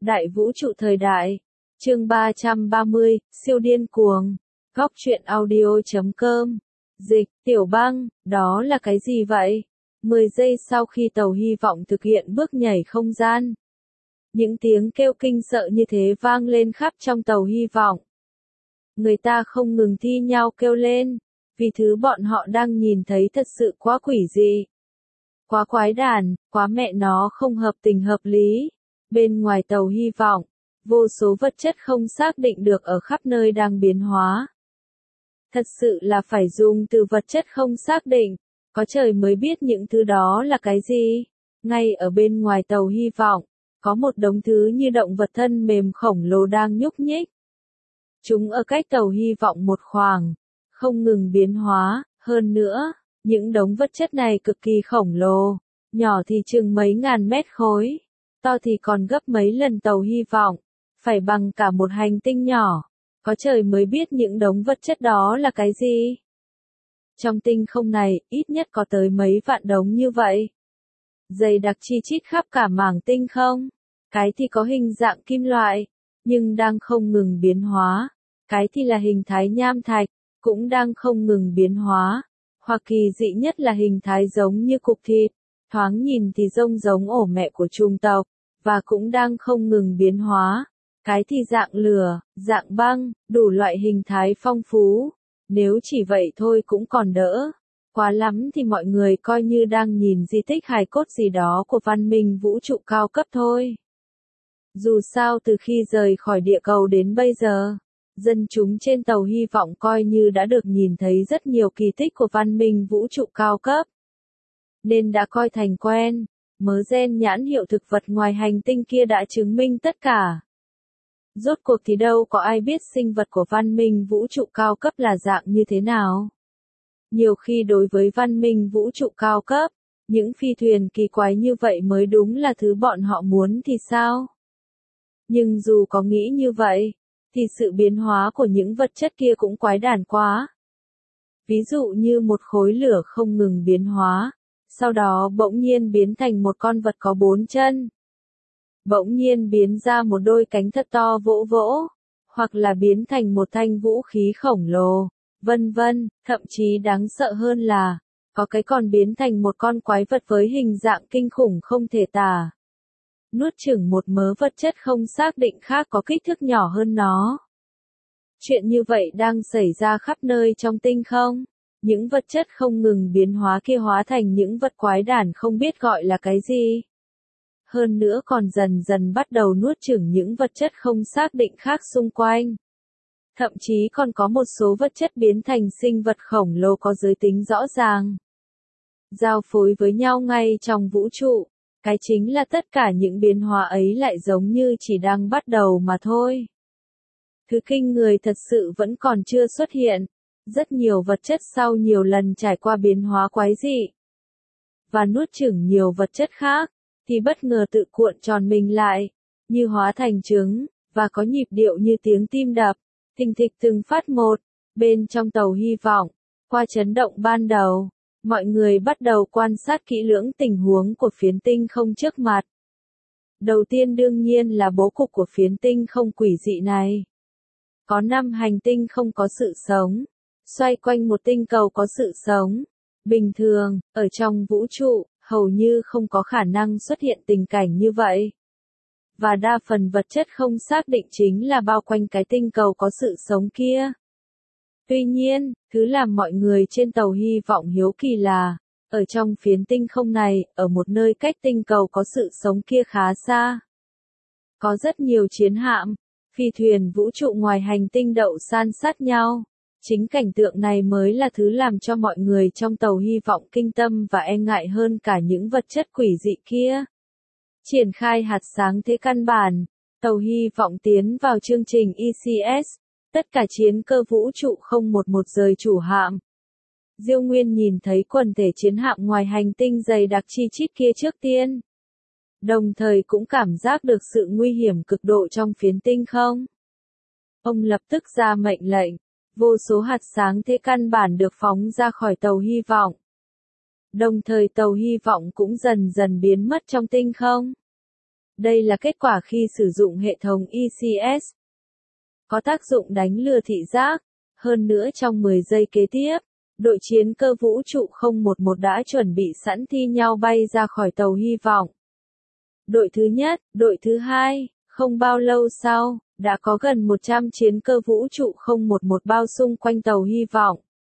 Đại vũ trụ thời đại. Chương 330, siêu điên cuồng. Góc truyện audio.com. Dịch, Tiểu Băng, đó là cái gì vậy? 10 giây sau khi tàu hy vọng thực hiện bước nhảy không gian, những tiếng kêu kinh sợ như thế vang lên khắp trong tàu hy vọng. Người ta không ngừng thi nhau kêu lên, vì thứ bọn họ đang nhìn thấy thật sự quá quỷ dị. Quá quái đản, quá mẹ nó không hợp tình hợp lý. Bên ngoài tàu hy vọng, vô số vật chất không xác định được ở khắp nơi đang biến hóa. Thật sự là phải dùng từ vật chất không xác định, có trời mới biết những thứ đó là cái gì. Ngay ở bên ngoài tàu hy vọng, có một đống thứ như động vật thân mềm khổng lồ đang nhúc nhích. Chúng ở cách tàu hy vọng một khoảng, không ngừng biến hóa, hơn nữa, những đống vật chất này cực kỳ khổng lồ, nhỏ thì chừng mấy ngàn mét khối, to thì còn gấp mấy lần tàu hy vọng, phải bằng cả một hành tinh nhỏ, có trời mới biết những đống vật chất đó là cái gì. Trong tinh không này, ít nhất có tới mấy vạn đống như vậy. Dày đặc chi chít khắp cả mảng tinh không, cái thì có hình dạng kim loại, nhưng đang không ngừng biến hóa, cái thì là hình thái nham thạch, cũng đang không ngừng biến hóa, hoặc kỳ dị nhất là hình thái giống như cục thịt, thoáng nhìn thì giống ổ mẹ của chủng tộc, và cũng đang không ngừng biến hóa, cái thì dạng lửa, dạng băng, đủ loại hình thái phong phú, nếu chỉ vậy thôi cũng còn đỡ. Quá lắm thì mọi người coi như đang nhìn di tích hài cốt gì đó của văn minh vũ trụ cao cấp thôi. Dù sao từ khi rời khỏi địa cầu đến bây giờ, dân chúng trên tàu hy vọng coi như đã được nhìn thấy rất nhiều kỳ tích của văn minh vũ trụ cao cấp. Nên đã coi thành quen, mớ gen nhãn hiệu thực vật ngoài hành tinh kia đã chứng minh tất cả. Rốt cuộc thì đâu có ai biết sinh vật của văn minh vũ trụ cao cấp là dạng như thế nào. Nhiều khi đối với văn minh vũ trụ cao cấp, những phi thuyền kỳ quái như vậy mới đúng là thứ bọn họ muốn thì sao? Nhưng dù có nghĩ như vậy, thì sự biến hóa của những vật chất kia cũng quái đản quá. Ví dụ như một khối lửa không ngừng biến hóa, sau đó bỗng nhiên biến thành một con vật có 4 chân. Bỗng nhiên biến ra một đôi cánh thật to vỗ vỗ, hoặc là biến thành một thanh vũ khí khổng lồ, vân vân, thậm chí đáng sợ hơn là, có cái còn biến thành một con quái vật với hình dạng kinh khủng không thể tả. Nuốt chửng một mớ vật chất không xác định khác có kích thước nhỏ hơn nó. Chuyện như vậy đang xảy ra khắp nơi trong tinh không. Những vật chất không ngừng biến hóa kia hóa thành những vật quái đản không biết gọi là cái gì. Hơn nữa còn dần dần bắt đầu nuốt chửng những vật chất không xác định khác xung quanh. Thậm chí còn có một số vật chất biến thành sinh vật khổng lồ có giới tính rõ ràng. Giao phối với nhau ngay trong vũ trụ. Cái chính là tất cả những biến hóa ấy lại giống như chỉ đang bắt đầu mà thôi. Thứ kinh người thật sự vẫn còn chưa xuất hiện. Rất nhiều vật chất sau nhiều lần trải qua biến hóa quái dị và nuốt chửng nhiều vật chất khác, thì bất ngờ tự cuộn tròn mình lại, như hóa thành trứng, và có nhịp điệu như tiếng tim đập, thình thịch từng phát một. Bên trong tàu hy vọng, qua chấn động ban đầu, mọi người bắt đầu quan sát kỹ lưỡng tình huống của phiến tinh không trước mặt. Đầu tiên đương nhiên là bố cục của phiến tinh không quỷ dị này. Có 5 hành tinh không có sự sống, xoay quanh một tinh cầu có sự sống. Bình thường, ở trong vũ trụ, hầu như không có khả năng xuất hiện tình cảnh như vậy. Và đa phần vật chất không xác định chính là bao quanh cái tinh cầu có sự sống kia. Tuy nhiên, thứ làm mọi người trên tàu hy vọng hiếu kỳ là, ở trong phiến tinh không này, ở một nơi cách tinh cầu có sự sống kia khá xa, có rất nhiều chiến hạm, phi thuyền vũ trụ ngoài hành tinh đậu san sát nhau. Chính cảnh tượng này mới là thứ làm cho mọi người trong tàu hy vọng kinh tâm và e ngại hơn cả những vật chất quỷ dị kia. Triển khai hạt sáng thế căn bản, tàu hy vọng tiến vào chương trình ECS, tất cả chiến cơ vũ trụ 011 rời chủ hạm. Diêu Nguyên nhìn thấy quần thể chiến hạm ngoài hành tinh dày đặc chi chít kia trước tiên. Đồng thời cũng cảm giác được sự nguy hiểm cực độ trong phiến tinh không. Ông lập tức ra mệnh lệnh. Vô số hạt sáng thế căn bản được phóng ra khỏi tàu hy vọng. Đồng thời tàu hy vọng cũng dần dần biến mất trong tinh không. Đây là kết quả khi sử dụng hệ thống ECS. Có tác dụng đánh lừa thị giác. Hơn nữa trong 10 giây kế tiếp, đội chiến cơ vũ trụ 011 đã chuẩn bị sẵn thi nhau bay ra khỏi tàu hy vọng. Đội thứ nhất, đội thứ hai, không bao lâu sau, đã có gần 100 chiến cơ vũ trụ 011 bao xung quanh tàu hy vọng.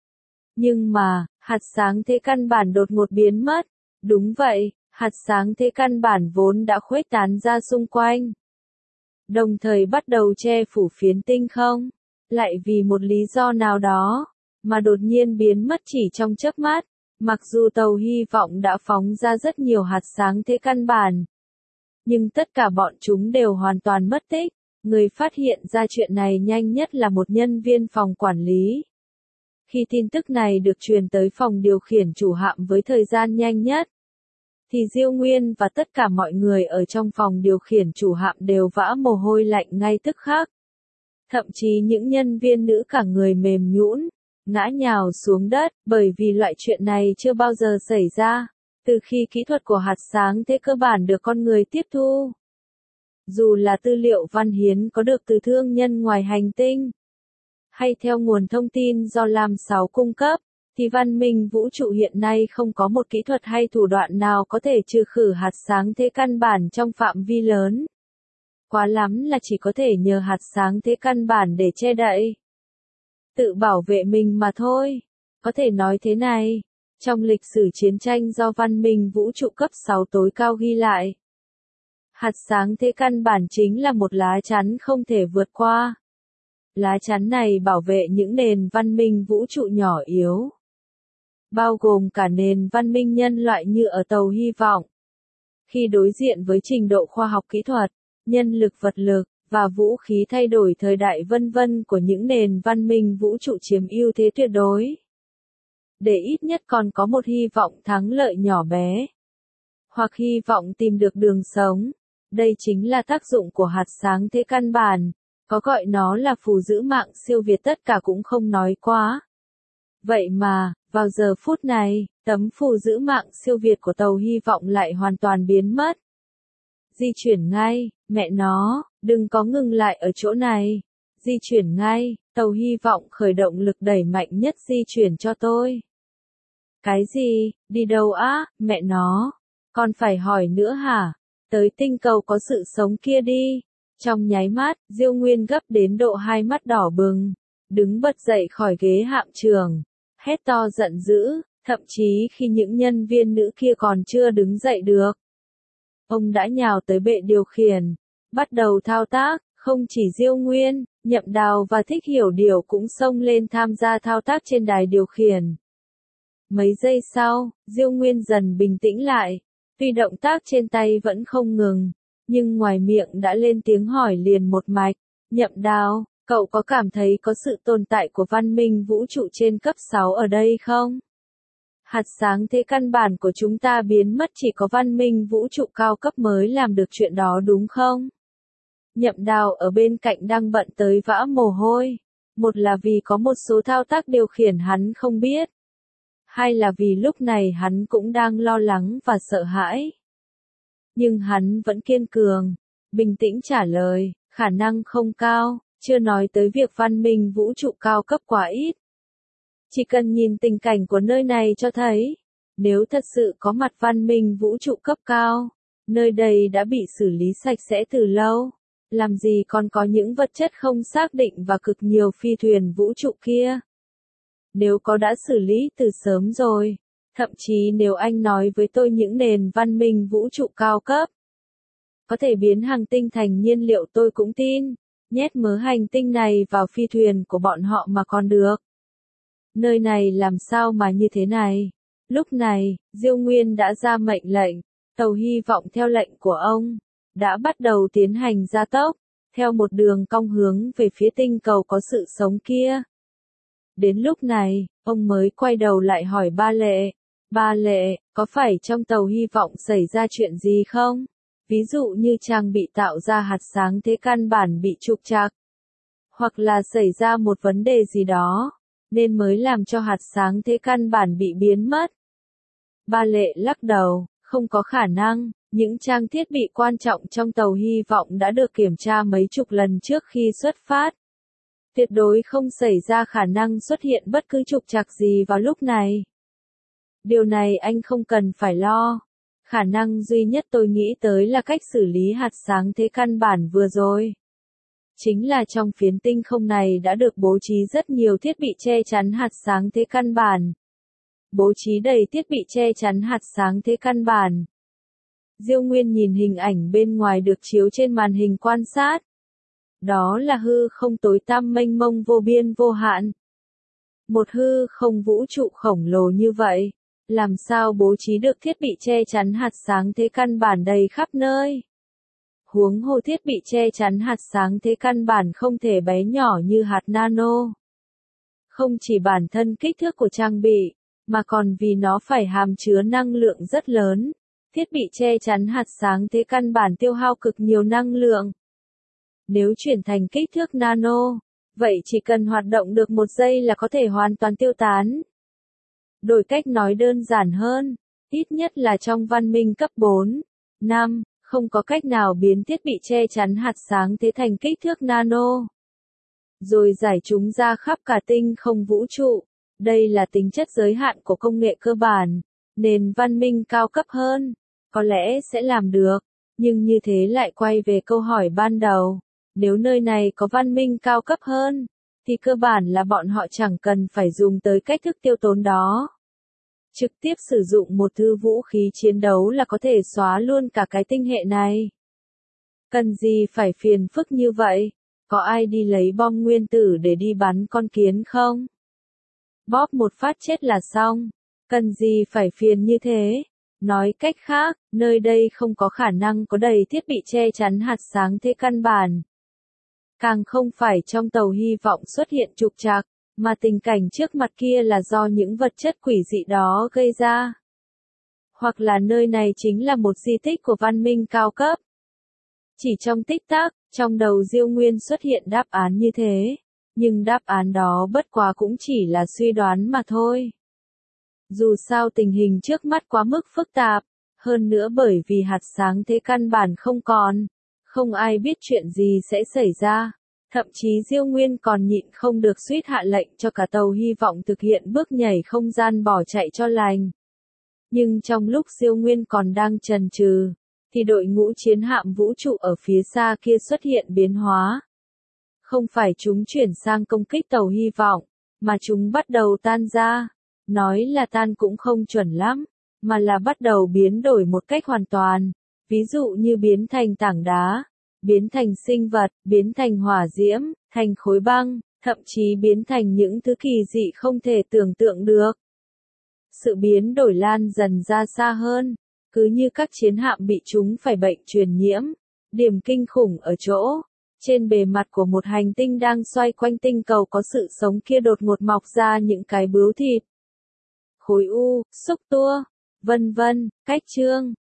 Nhưng mà, hạt sáng thế căn bản đột ngột biến mất. Đúng vậy, hạt sáng thế căn bản vốn đã khuếch tán ra xung quanh. Đồng thời bắt đầu che phủ phiến tinh không. Lại vì một lý do nào đó, mà đột nhiên biến mất chỉ trong chớp mắt. Mặc dù tàu hy vọng đã phóng ra rất nhiều hạt sáng thế căn bản. Nhưng tất cả bọn chúng đều hoàn toàn mất tích. Người phát hiện ra chuyện này nhanh nhất là một nhân viên phòng quản lý. Khi tin tức này được truyền tới phòng điều khiển chủ hạm với thời gian nhanh nhất, thì Diêu Nguyên và tất cả mọi người ở trong phòng điều khiển chủ hạm đều vã mồ hôi lạnh ngay tức khắc. Thậm chí những nhân viên nữ cả người mềm nhũn, ngã nhào xuống đất, bởi vì loại chuyện này chưa bao giờ xảy ra, từ khi kỹ thuật của hạt sáng thế cơ bản được con người tiếp thu. Dù là tư liệu văn hiến có được từ thương nhân ngoài hành tinh, hay theo nguồn thông tin do Lam 6 cung cấp, thì văn minh vũ trụ hiện nay không có một kỹ thuật hay thủ đoạn nào có thể trừ khử hạt sáng thế căn bản trong phạm vi lớn. Quá lắm là chỉ có thể nhờ hạt sáng thế căn bản để che đậy, tự bảo vệ mình mà thôi. Có thể nói thế này, trong lịch sử chiến tranh do văn minh vũ trụ cấp 6 tối cao ghi lại, hạt sáng thế căn bản chính là một lá chắn không thể vượt qua. Lá chắn này bảo vệ những nền văn minh vũ trụ nhỏ yếu, bao gồm cả nền văn minh nhân loại như ở tàu hy vọng. Khi đối diện với trình độ khoa học kỹ thuật, nhân lực vật lực, và vũ khí thay đổi thời đại vân vân của những nền văn minh vũ trụ chiếm ưu thế tuyệt đối, để ít nhất còn có một hy vọng thắng lợi nhỏ bé, hoặc hy vọng tìm được đường sống. Đây chính là tác dụng của hạt sáng thế căn bản, có gọi nó là phù giữ mạng siêu việt tất cả cũng không nói quá. Vậy mà, vào giờ phút này, tấm phù giữ mạng siêu việt của tàu hy vọng lại hoàn toàn biến mất. Di chuyển ngay, mẹ nó, đừng có ngừng lại ở chỗ này. Di chuyển ngay, tàu hy vọng khởi động lực đẩy mạnh nhất di chuyển cho tôi. Cái gì, đi đâu á, mẹ nó, còn phải hỏi nữa hả? Tới tinh cầu có sự sống kia đi. Trong nháy mắt, Diêu Nguyên gấp đến độ hai mắt đỏ bừng, đứng bật dậy khỏi ghế hạm trường, hét to giận dữ, thậm chí khi những nhân viên nữ kia còn chưa đứng dậy được. Ông đã nhào tới bệ điều khiển, bắt đầu thao tác, không chỉ Diêu Nguyên, Nhậm Đào và Thích Hiểu Điều cũng xông lên tham gia thao tác trên đài điều khiển. Mấy giây sau, Diêu Nguyên dần bình tĩnh lại, tuy động tác trên tay vẫn không ngừng, nhưng ngoài miệng đã lên tiếng hỏi liền một mạch, Nhậm Đào, cậu có cảm thấy có sự tồn tại của văn minh vũ trụ trên cấp 6 ở đây không? Hạt sáng thế căn bản của chúng ta biến mất, chỉ có văn minh vũ trụ cao cấp mới làm được chuyện đó đúng không? Nhậm Đào ở bên cạnh đang bận tới vã mồ hôi. Một là vì có một số thao tác điều khiển hắn không biết. Hai là vì lúc này hắn cũng đang lo lắng và sợ hãi. Nhưng hắn vẫn kiên cường, bình tĩnh trả lời, khả năng không cao, chưa nói tới việc văn minh vũ trụ cao cấp quá ít. Chỉ cần nhìn tình cảnh của nơi này cho thấy, nếu thật sự có mặt văn minh vũ trụ cấp cao, nơi đây đã bị xử lý sạch sẽ từ lâu, làm gì còn có những vật chất không xác định và cực nhiều phi thuyền vũ trụ kia. Nếu có đã xử lý từ sớm rồi, thậm chí nếu anh nói với tôi những nền văn minh vũ trụ cao cấp có thể biến hành tinh thành nhiên liệu tôi cũng tin, nhét mớ hành tinh này vào phi thuyền của bọn họ mà còn được. Nơi này làm sao mà như thế này? Lúc này, Diêu Nguyên đã ra mệnh lệnh, tàu hy vọng theo lệnh của ông, đã bắt đầu tiến hành gia tốc, theo một đường cong hướng về phía tinh cầu có sự sống kia. Đến lúc này, ông mới quay đầu lại hỏi Ba Lệ, có phải trong tàu hy vọng xảy ra chuyện gì không? Ví dụ như trang bị tạo ra hạt sáng thế căn bản bị trục trặc, hoặc là xảy ra một vấn đề gì đó, nên mới làm cho hạt sáng thế căn bản bị biến mất. Ba Lệ lắc đầu, không có khả năng, Những trang thiết bị quan trọng trong tàu hy vọng đã được kiểm tra mấy chục lần trước khi xuất phát. Tuyệt đối không xảy ra khả năng xuất hiện bất cứ trục trặc gì vào lúc này. Điều này anh không cần phải lo. Khả năng duy nhất tôi nghĩ tới là cách xử lý hạt sáng thế căn bản vừa rồi. Chính là trong phiến tinh không này đã được bố trí rất nhiều thiết bị che chắn hạt sáng thế căn bản. Bố trí đầy thiết bị che chắn hạt sáng thế căn bản. Diêu Nguyên nhìn hình ảnh bên ngoài được chiếu trên màn hình quan sát. Đó là hư không tối tăm mênh mông vô biên vô hạn. Một hư không vũ trụ khổng lồ như vậy, làm sao bố trí được thiết bị che chắn hạt sáng thế căn bản đầy khắp nơi? Huống hồ thiết bị che chắn hạt sáng thế căn bản không thể bé nhỏ như hạt nano. Không chỉ bản thân kích thước của trang bị, mà còn vì nó phải hàm chứa năng lượng rất lớn. Thiết bị che chắn hạt sáng thế căn bản tiêu hao cực nhiều năng lượng. Nếu chuyển thành kích thước nano, vậy chỉ cần hoạt động được 1 giây là có thể hoàn toàn tiêu tán. Đổi cách nói đơn giản hơn, ít nhất là trong văn minh cấp 4, 5, không có cách nào biến thiết bị che chắn hạt sáng thế thành kích thước nano. Rồi giải chúng ra khắp cả tinh không vũ trụ. Đây là tính chất giới hạn của công nghệ cơ bản. Nền văn minh cao cấp hơn, có lẽ sẽ làm được. Nhưng như thế lại quay về câu hỏi ban đầu. Nếu nơi này có văn minh cao cấp hơn, thì cơ bản là bọn họ chẳng cần phải dùng tới cách thức tiêu tốn đó. Trực tiếp sử dụng một thứ vũ khí chiến đấu là có thể xóa luôn cả cái tinh hệ này. Cần gì phải phiền phức như vậy? Có ai đi lấy bom nguyên tử để đi bắn con kiến không? Bóp một phát chết là xong. Cần gì phải phiền như thế? Nói cách khác, nơi đây không có khả năng có đầy thiết bị che chắn hạt sáng thế căn bản. Càng không phải trong tàu hy vọng xuất hiện trục trặc, mà tình cảnh trước mặt kia là do những vật chất quỷ dị đó gây ra. Hoặc là nơi này chính là một di tích của văn minh cao cấp. Chỉ trong tích tắc, trong đầu Diêu Nguyên xuất hiện đáp án như thế, nhưng đáp án đó bất quá cũng chỉ là suy đoán mà thôi. Dù sao tình hình trước mắt quá mức phức tạp, hơn nữa bởi vì hạt sáng thế căn bản không còn, không ai biết chuyện gì sẽ xảy ra. Thậm chí Diêu Nguyên còn nhịn không được suýt hạ lệnh cho cả tàu hy vọng thực hiện bước nhảy không gian bỏ chạy cho lành. Nhưng trong lúc Diêu Nguyên còn đang chần chừ, thì đội ngũ chiến hạm vũ trụ ở phía xa kia xuất hiện biến hóa. Không phải chúng chuyển sang công kích tàu hy vọng, mà chúng bắt đầu tan ra. Nói là tan cũng không chuẩn lắm, mà là bắt đầu biến đổi một cách hoàn toàn. Ví dụ như biến thành tảng đá, biến thành sinh vật, biến thành hỏa diễm, thành khối băng, thậm chí biến thành những thứ kỳ dị không thể tưởng tượng được. Sự biến đổi lan dần ra xa hơn, cứ như các chiến hạm bị chúng phải bệnh truyền nhiễm. Điểm kinh khủng ở chỗ, trên bề mặt của một hành tinh đang xoay quanh tinh cầu có sự sống kia đột ngột mọc ra những cái bướu thịt, khối u, xúc tua, vân vân, cách chương.